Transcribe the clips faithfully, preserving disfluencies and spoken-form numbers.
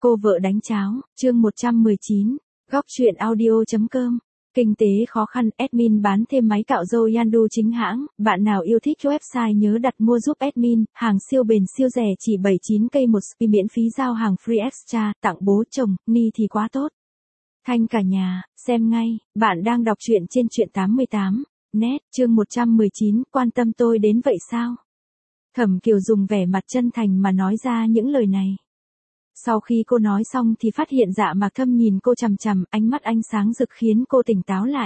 Cô vợ đánh cháo, chương một trăm mười chín, góc truyện audio.com. Kinh tế khó khăn, admin bán thêm máy cạo râu Yandu chính hãng, bạn nào yêu thích website nhớ đặt mua giúp admin, hàng siêu bền siêu rẻ chỉ bảy mươi chín k một spi miễn phí giao hàng free extra, tặng bố chồng, ni thì quá tốt. Thanh cả nhà, xem ngay, bạn đang đọc truyện trên truyện tám mươi tám, net, chương một trăm mười chín, quan tâm tôi đến vậy sao? Thẩm Kiều dùng vẻ mặt chân thành mà nói ra những lời này. Sau khi cô nói xong thì phát hiện Dạ Mạc Thâm nhìn cô chằm chằm, ánh mắt ánh sáng rực khiến cô tỉnh táo lại.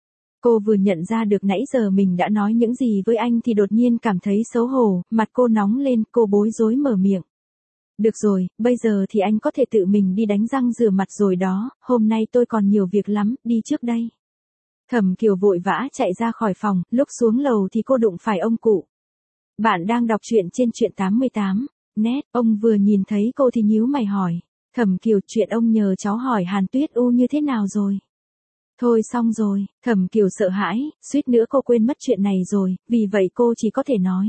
Cô vừa nhận ra được nãy giờ mình đã nói những gì với anh thì đột nhiên cảm thấy xấu hổ, mặt cô nóng lên, cô bối rối mở miệng. Được rồi, bây giờ thì anh có thể tự mình đi đánh răng rửa mặt rồi đó, hôm nay tôi còn nhiều việc lắm, đi trước đây. Thẩm Kiều vội vã chạy ra khỏi phòng, lúc xuống lầu thì cô đụng phải ông cụ. Bạn đang đọc truyện trên truyện tám mươi tám. Nét, ông vừa nhìn thấy cô thì nhíu mày hỏi. Thẩm Kiều, chuyện ông nhờ cháu hỏi Hàn Tuyết U như thế nào rồi? Thôi xong rồi, Thẩm Kiều sợ hãi, suýt nữa cô quên mất chuyện này rồi, vì vậy cô chỉ có thể nói.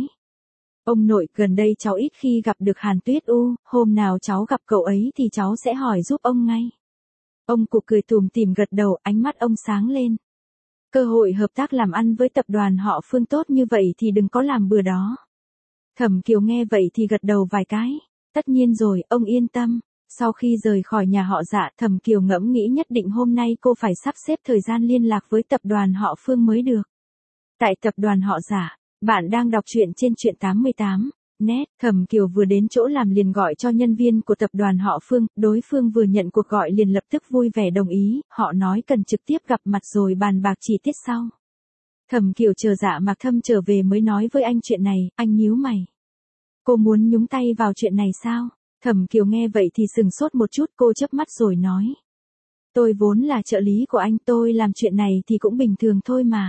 Ông nội, gần đây cháu ít khi gặp được Hàn Tuyết U, hôm nào cháu gặp cậu ấy thì cháu sẽ hỏi giúp ông ngay. Ông cụ cười tủm tỉm gật đầu, ánh mắt ông sáng lên. Cơ hội hợp tác làm ăn với tập đoàn họ Phương tốt như vậy thì đừng có làm bừa đó. Thẩm Kiều nghe vậy thì gật đầu vài cái. Tất nhiên rồi, ông yên tâm. Sau khi rời khỏi nhà họ Dạ, Thẩm Kiều ngẫm nghĩ nhất định hôm nay cô phải sắp xếp thời gian liên lạc với tập đoàn họ Phương mới được. Tại tập đoàn họ Dạ, bạn đang đọc truyện trên truyện tám mươi tám. Net, Thẩm Kiều vừa đến chỗ làm liền gọi cho nhân viên của tập đoàn họ Phương, đối phương vừa nhận cuộc gọi liền lập tức vui vẻ đồng ý, họ nói cần trực tiếp gặp mặt rồi bàn bạc chi tiết sau. Thẩm Kiều chờ Dạ Mạc Thâm trở về mới nói với anh chuyện này, anh nhíu mày. Cô muốn nhúng tay vào chuyện này sao? Thẩm Kiều nghe vậy thì sừng sốt một chút, cô chớp mắt rồi nói. Tôi vốn là trợ lý của anh, tôi làm chuyện này thì cũng bình thường thôi mà.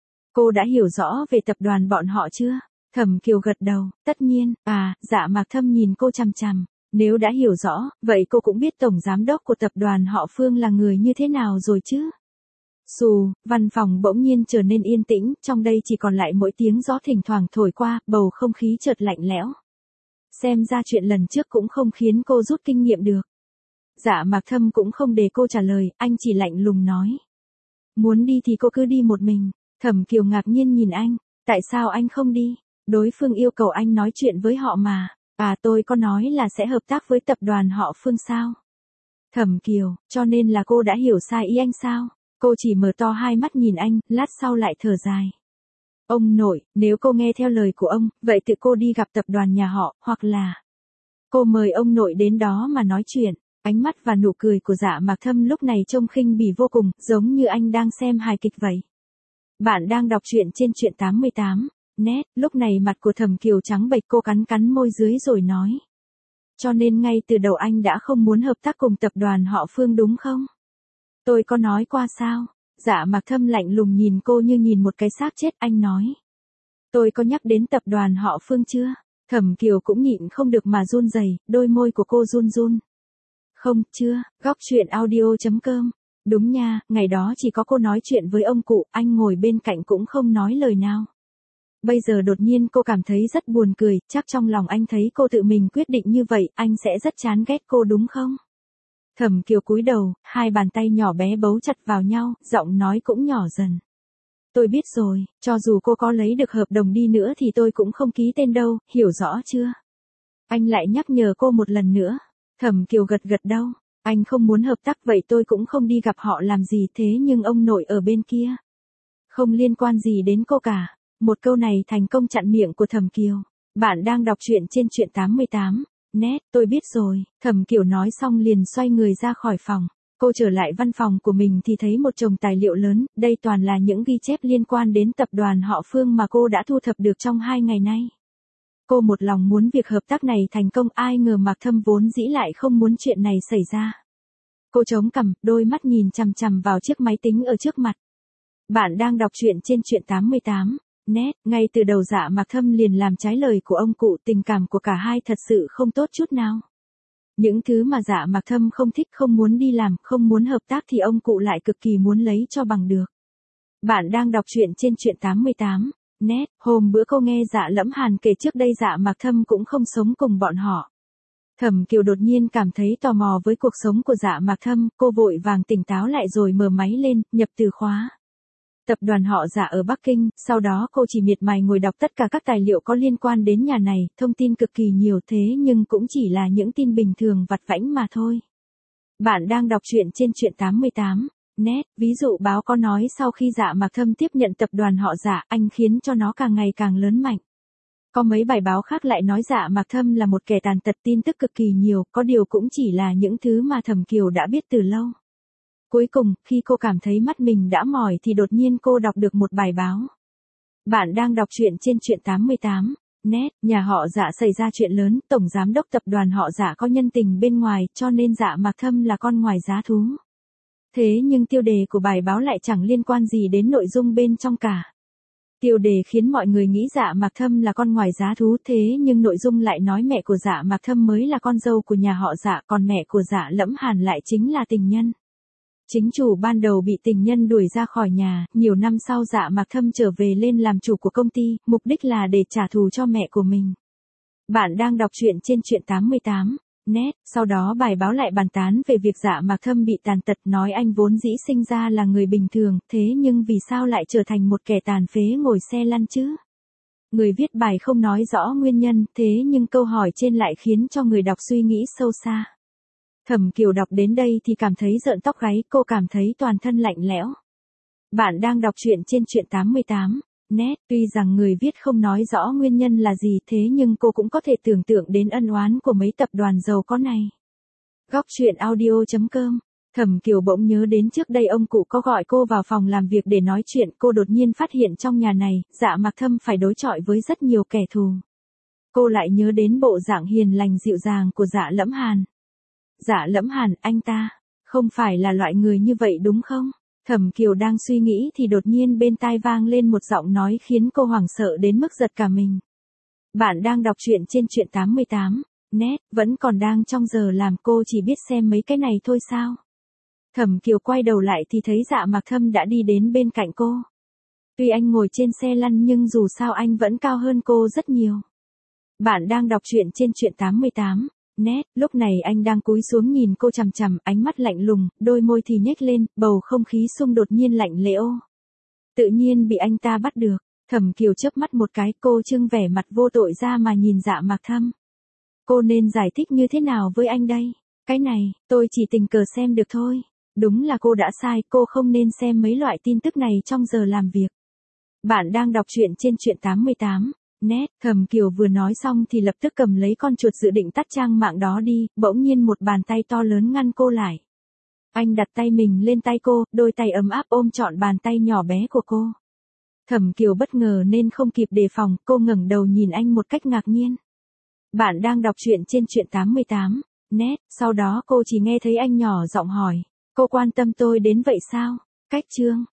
Cô đã hiểu rõ về tập đoàn bọn họ chưa? Thẩm Kiều gật đầu, tất nhiên, à, Dạ Mạc Thâm nhìn cô chằm chằm. Nếu đã hiểu rõ, vậy cô cũng biết tổng giám đốc của tập đoàn họ Phương là người như thế nào rồi chứ? Xù, văn phòng bỗng nhiên trở nên yên tĩnh, trong đây chỉ còn lại mỗi tiếng gió thỉnh thoảng thổi qua, bầu không khí chợt lạnh lẽo. Xem ra chuyện lần trước cũng không khiến cô rút kinh nghiệm được. Dạ Mạc Thâm cũng không để cô trả lời, anh chỉ lạnh lùng nói. Muốn đi thì cô cứ đi một mình. Thẩm Kiều ngạc nhiên nhìn anh, tại sao anh không đi? Đối phương yêu cầu anh nói chuyện với họ mà. À, tôi có nói là sẽ hợp tác với tập đoàn họ Phương sao? Thẩm Kiều, cho nên là cô đã hiểu sai ý anh sao? Cô chỉ mở to hai mắt nhìn anh, lát sau lại thở dài. Ông nội, nếu cô nghe theo lời của ông, vậy tự cô đi gặp tập đoàn nhà họ, hoặc là cô mời ông nội đến đó mà nói chuyện. Ánh mắt và nụ cười của Dạ Mạc Thâm lúc này trông khinh bỉ vô cùng, giống như anh đang xem hài kịch vậy. Bạn đang đọc truyện trên truyện tám mươi tám. Net, lúc này mặt của Thẩm Kiều trắng bệch, cô cắn cắn môi dưới rồi nói. Cho nên ngay từ đầu anh đã không muốn hợp tác cùng tập đoàn họ Phương đúng không? Tôi có nói qua sao? Dạ Mạc Thâm lạnh lùng nhìn cô như nhìn một cái xác chết, anh nói. Tôi có nhắc đến tập đoàn họ Phương chưa? Thẩm Kiều cũng nhịn không được mà run rẩy, đôi môi của cô run run. Không, chưa, góc truyện audio.com. Đúng nha, ngày đó chỉ có cô nói chuyện với ông cụ, anh ngồi bên cạnh cũng không nói lời nào. Bây giờ đột nhiên cô cảm thấy rất buồn cười, chắc trong lòng anh thấy cô tự mình quyết định như vậy, anh sẽ rất chán ghét cô đúng không? Thẩm Kiều cúi đầu, hai bàn tay nhỏ bé bấu chặt vào nhau, giọng nói cũng nhỏ dần. Tôi biết rồi, cho dù cô có lấy được hợp đồng đi nữa thì tôi cũng không ký tên đâu, hiểu rõ chưa? Anh lại nhắc nhở cô một lần nữa. Thẩm Kiều gật gật đầu, anh không muốn hợp tác vậy tôi cũng không đi gặp họ làm gì, thế nhưng ông nội ở bên kia. Không liên quan gì đến cô cả. Một câu này thành công chặn miệng của Thẩm Kiều. Bạn đang đọc truyện trên truyện tám mươi tám. Net, tôi biết rồi, Thẩm Kiều nói xong liền xoay người ra khỏi phòng. Cô trở lại văn phòng của mình thì thấy một chồng tài liệu lớn, đây toàn là những ghi chép liên quan đến tập đoàn họ Phương mà cô đã thu thập được trong hai ngày nay. Cô một lòng muốn việc hợp tác này thành công, ai ngờ Mạc Thâm vốn dĩ lại không muốn chuyện này xảy ra. Cô chống cằm, đôi mắt nhìn chằm chằm vào chiếc máy tính ở trước mặt. Bạn đang đọc truyện trên truyện tám mươi tám. Net, ngay từ đầu Dạ Mạc Thâm liền làm trái lời của ông cụ, tình cảm của cả hai thật sự không tốt chút nào. Những thứ mà Dạ Mạc Thâm không thích, không muốn đi làm, không muốn hợp tác thì ông cụ lại cực kỳ muốn lấy cho bằng được. Bạn đang đọc truyện trên truyện tám mươi tám. Net, hôm bữa cô nghe Dạ Lẫm Hàn kể trước đây Dạ Mạc Thâm cũng không sống cùng bọn họ. Thẩm Kiều đột nhiên cảm thấy tò mò với cuộc sống của Dạ Mạc Thâm, cô vội vàng tỉnh táo lại rồi mở máy lên, nhập từ khóa. Tập đoàn họ Dạ ở Bắc Kinh, sau đó cô chỉ miệt mài ngồi đọc tất cả các tài liệu có liên quan đến nhà này, thông tin cực kỳ nhiều thế nhưng cũng chỉ là những tin bình thường vặt vãnh mà thôi. Bạn đang đọc truyện trên truyện tám mươi tám net, ví dụ báo có nói sau khi Dạ Mạc Thâm tiếp nhận tập đoàn họ Dạ, anh khiến cho nó càng ngày càng lớn mạnh. Có mấy bài báo khác lại nói Dạ Mạc Thâm là một kẻ tàn tật, tin tức cực kỳ nhiều, có điều cũng chỉ là những thứ mà Thẩm Kiều đã biết từ lâu. Cuối cùng, khi cô cảm thấy mắt mình đã mỏi thì đột nhiên cô đọc được một bài báo. Bạn đang đọc truyện trên truyện tám mươi tám net, nhà họ Dạ xảy ra chuyện lớn, tổng giám đốc tập đoàn họ Dạ có nhân tình bên ngoài, cho nên Dạ Mạc Thâm là con ngoài giá thú. Thế nhưng tiêu đề của bài báo lại chẳng liên quan gì đến nội dung bên trong cả. Tiêu đề khiến mọi người nghĩ Dạ Mạc Thâm là con ngoài giá thú, thế nhưng nội dung lại nói mẹ của Dạ Mạc Thâm mới là con dâu của nhà họ Dạ, còn mẹ của Dạ Lẫm Hàn lại chính là tình nhân. Chính chủ ban đầu bị tình nhân đuổi ra khỏi nhà, nhiều năm sau Dạ Mạc Thâm trở về lên làm chủ của công ty, mục đích là để trả thù cho mẹ của mình. Bạn đang đọc truyện trên truyện tám mươi tám net, sau đó bài báo lại bàn tán về việc Dạ Mạc Thâm bị tàn tật, nói anh vốn dĩ sinh ra là người bình thường, thế nhưng vì sao lại trở thành một kẻ tàn phế ngồi xe lăn chứ? Người viết bài không nói rõ nguyên nhân, thế nhưng câu hỏi trên lại khiến cho người đọc suy nghĩ sâu xa. Thẩm Kiều đọc đến đây thì cảm thấy rợn tóc gáy, cô cảm thấy toàn thân lạnh lẽo. Bạn đang đọc truyện trên truyện tám mươi tám net, tuy rằng người viết không nói rõ nguyên nhân là gì, thế nhưng cô cũng có thể tưởng tượng đến ân oán của mấy tập đoàn giàu có này. Góc truyện audio chấm com. Thẩm Kiều bỗng nhớ đến trước đây ông cụ có gọi cô vào phòng làm việc để nói chuyện, cô đột nhiên phát hiện trong nhà này, Dạ Mạc Thâm phải đối chọi với rất nhiều kẻ thù. Cô lại nhớ đến bộ dạng hiền lành dịu dàng của Dạ Lẫm Hàn. Dạ Lẫm Hàn, anh ta không phải là loại người như vậy đúng không? Thẩm Kiều đang suy nghĩ thì đột nhiên bên tai vang lên một giọng nói khiến cô hoảng sợ đến mức giật cả mình. Bạn đang đọc truyện trên truyện tám mươi tám net, vẫn còn đang trong giờ làm, cô chỉ biết xem mấy cái này thôi sao? Thẩm Kiều quay đầu lại thì thấy Dạ Mạc Thâm đã đi đến bên cạnh cô. Tuy anh ngồi trên xe lăn nhưng dù sao anh vẫn cao hơn cô rất nhiều. Bạn đang đọc truyện trên truyện tám mươi tám net, lúc này anh đang cúi xuống nhìn cô chằm chằm, ánh mắt lạnh lùng, đôi môi thì nhếch lên, bầu không khí xung đột nhiên lạnh lẽo. Tự nhiên bị anh ta bắt được, Thẩm Kiều chớp mắt một cái, cô trưng vẻ mặt vô tội ra mà nhìn Dạ Mạc Thâm. Cô nên giải thích như thế nào với anh đây? Cái này, tôi chỉ tình cờ xem được thôi. Đúng là cô đã sai, cô không nên xem mấy loại tin tức này trong giờ làm việc. Bạn đang đọc truyện trên truyện tám mươi tám net, Thẩm Kiều vừa nói xong thì lập tức cầm lấy con chuột dự định tắt trang mạng đó đi, bỗng nhiên một bàn tay to lớn ngăn cô lại. Anh đặt tay mình lên tay cô, đôi tay ấm áp ôm trọn bàn tay nhỏ bé của cô. Thẩm Kiều bất ngờ nên không kịp đề phòng, cô ngẩng đầu nhìn anh một cách ngạc nhiên. Bạn đang đọc truyện trên truyện tám mươi tám net, sau đó cô chỉ nghe thấy anh nhỏ giọng hỏi, cô quan tâm tôi đến vậy sao? Cách chương